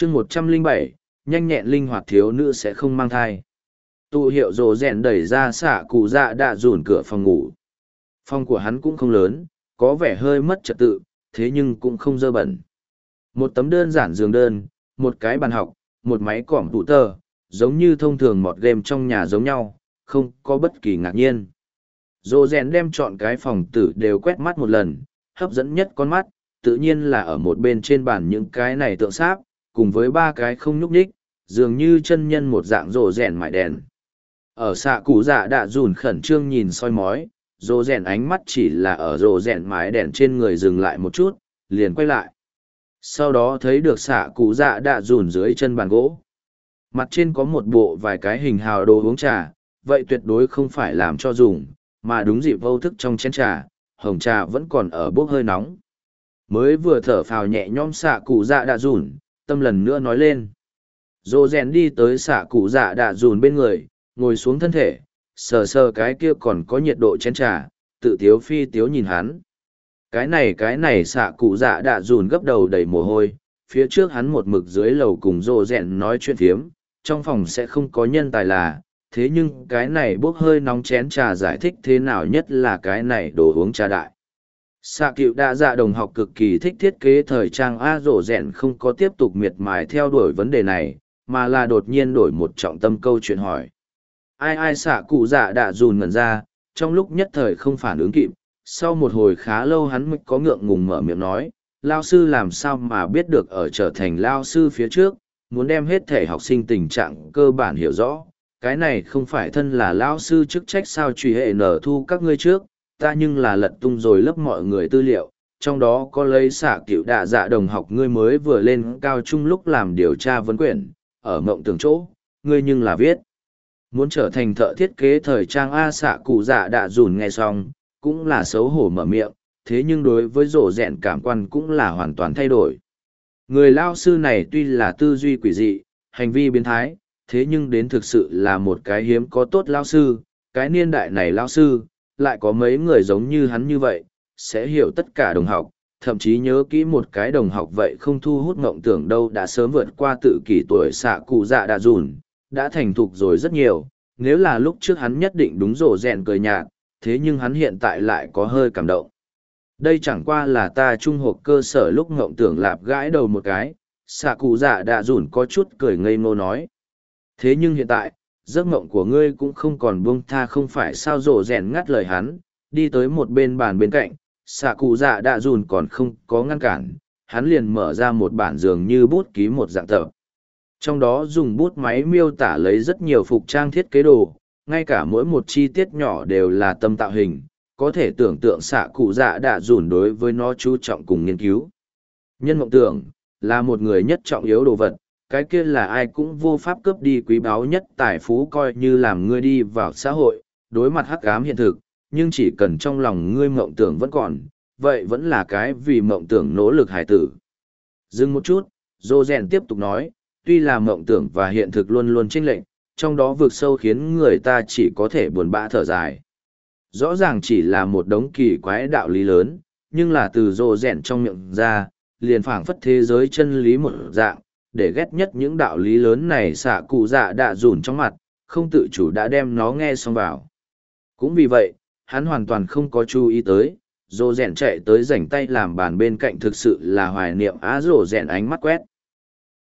chương 107, nhanh nhẹn linh hoạt thiếu nữ sẽ không mang thai. Tụ hiệu rồ rèn đẩy ra xạ cụ dạ đạ dùn cửa phòng ngủ. Phòng của hắn cũng không lớn, có vẻ hơi mất trật tự, thế nhưng cũng không dơ bẩn. Một tấm đơn giản giường đơn, một cái bàn học, một máy cỏm tủ tờ, giống như thông thường mọt game trong nhà giống nhau, không có bất kỳ ngạc nhiên. Rồ rèn đem chọn cái phòng tử đều quét mắt một lần, hấp dẫn nhất con mắt, tự nhiên là ở một bên trên bàn những cái này tượng sáp, cùng với ba cái không nhúc nhích, dường như chân nhân một dạng rồ rèn mải đèn. Ở xạ cụ dạ đạ dùn khẩn trương nhìn soi mói, rồ rèn ánh mắt chỉ là ở rồ rèn mái đèn trên người dừng lại một chút, liền quay lại. Sau đó thấy được xạ cụ dạ đạ dùn dưới chân bàn gỗ. Mặt trên có một bộ vài cái hình hào đồ uống trà, vậy tuyệt đối không phải làm cho dùng, mà đúng dịp vô thức trong chén trà, hồng trà vẫn còn ở bốc hơi nóng. Mới vừa thở phào nhẹ nhõm xạ cụ dạ đạ dùn, tâm lần nữa nói lên. Rồ rèn đi tới xạ cụ dạ đạ dùn bên người, ngồi xuống thân thể, sờ sờ cái kia còn có nhiệt độ chén trà, tự tiếu phi tiếu nhìn hắn. Cái này xạ cụ dạ đạ dùn gấp đầu đầy mồ hôi, phía trước hắn một mực dưới lầu cùng rồ rèn nói chuyện phiếm, trong phòng sẽ không có nhân tài là, thế nhưng cái này bốc hơi nóng chén trà giải thích thế nào nhất là cái này đồ uống trà đại. Xạ cựu đa dạ đồng học cực kỳ thích thiết kế thời trang A rồ rèn không có tiếp tục miệt mài theo đuổi vấn đề này, mà là đột nhiên đổi một trọng tâm câu chuyện hỏi. Ai xạ cụ dạ đạ dùn ngẩn ra, trong lúc nhất thời không phản ứng kịp, sau một hồi khá lâu hắn mới có ngượng ngùng mở miệng nói, lao sư làm sao mà biết được ở trở thành lao sư phía trước, muốn đem hết thể học sinh tình trạng cơ bản hiểu rõ, cái này không phải thân là lao sư chức trách sao truy hệ nở thu các ngươi trước, ta nhưng là lật tung rồi lấp mọi người tư liệu, trong đó có lấy xạ cựu đạ dạ đồng học ngươi mới vừa lên cao trung lúc làm điều tra vấn quyển, ở mộng tưởng chỗ, ngươi nhưng là viết. Muốn trở thành thợ thiết kế thời trang A xạ cụ dạ đạ dùn nghe xong, cũng là xấu hổ mở miệng, thế nhưng đối với rổ rẹn cảm quan cũng là hoàn toàn thay đổi. Người lao sư này tuy là tư duy quỷ dị, hành vi biến thái, thế nhưng đến thực sự là một cái hiếm có tốt lao sư, cái niên đại này lao sư, lại có mấy người giống như hắn như vậy, sẽ hiểu tất cả đồng học, thậm chí nhớ kỹ một cái đồng học vậy không thu hút mộng tưởng đâu đã sớm vượt qua tự kỷ tuổi xạ cụ dạ đạ dùn, đã thành thục rồi rất nhiều, nếu là lúc trước hắn nhất định đúng rổ rèn cười nhạt, thế nhưng hắn hiện tại lại có hơi cảm động. Đây chẳng qua là ta trung học cơ sở lúc ngộng tưởng lạp gãi đầu một cái, xạ cụ dạ đạ dùn có chút cười ngây ngô nói. Thế nhưng hiện tại, giấc mộng của ngươi cũng không còn buông tha không phải sao rổ rèn ngắt lời hắn, đi tới một bên bàn bên cạnh, xạ cụ dạ đạ dùn còn không có ngăn cản, hắn liền mở ra một bản dường như bút ký một dạng tập. Trong đó dùng bút máy miêu tả lấy rất nhiều phục trang thiết kế đồ, ngay cả mỗi một chi tiết nhỏ đều là tâm tạo hình, có thể tưởng tượng xạ cụ dạ đạ dùn đối với nó chú trọng cùng nghiên cứu. Nhân mộng tưởng, là một người nhất trọng yếu đồ vật, cái kia là ai cũng vô pháp cướp đi quý báu nhất tài phú coi như làm ngươi đi vào xã hội, đối mặt hắc ám hiện thực, nhưng chỉ cần trong lòng ngươi mộng tưởng vẫn còn, vậy vẫn là cái vì mộng tưởng nỗ lực hải tử. Dừng một chút, Dô Rèn tiếp tục nói, tuy là mộng tưởng và hiện thực luôn luôn chênh lệch, trong đó vượt sâu khiến người ta chỉ có thể buồn bã thở dài. Rõ ràng chỉ là một đống kỳ quái đạo lý lớn, nhưng là từ Dô Rèn trong miệng ra, liền phảng phất thế giới chân lý một dạng, để ghét nhất những đạo lý lớn này xạ cụ dạ đạ dùn trong mặt, không tự chủ đã đem nó nghe xong vào. Cũng vì vậy, hắn hoàn toàn không có chú ý tới, Dô Rèn chạy tới rảnh tay làm bàn bên cạnh thực sự là hoài niệm á Dô Rèn ánh mắt quét.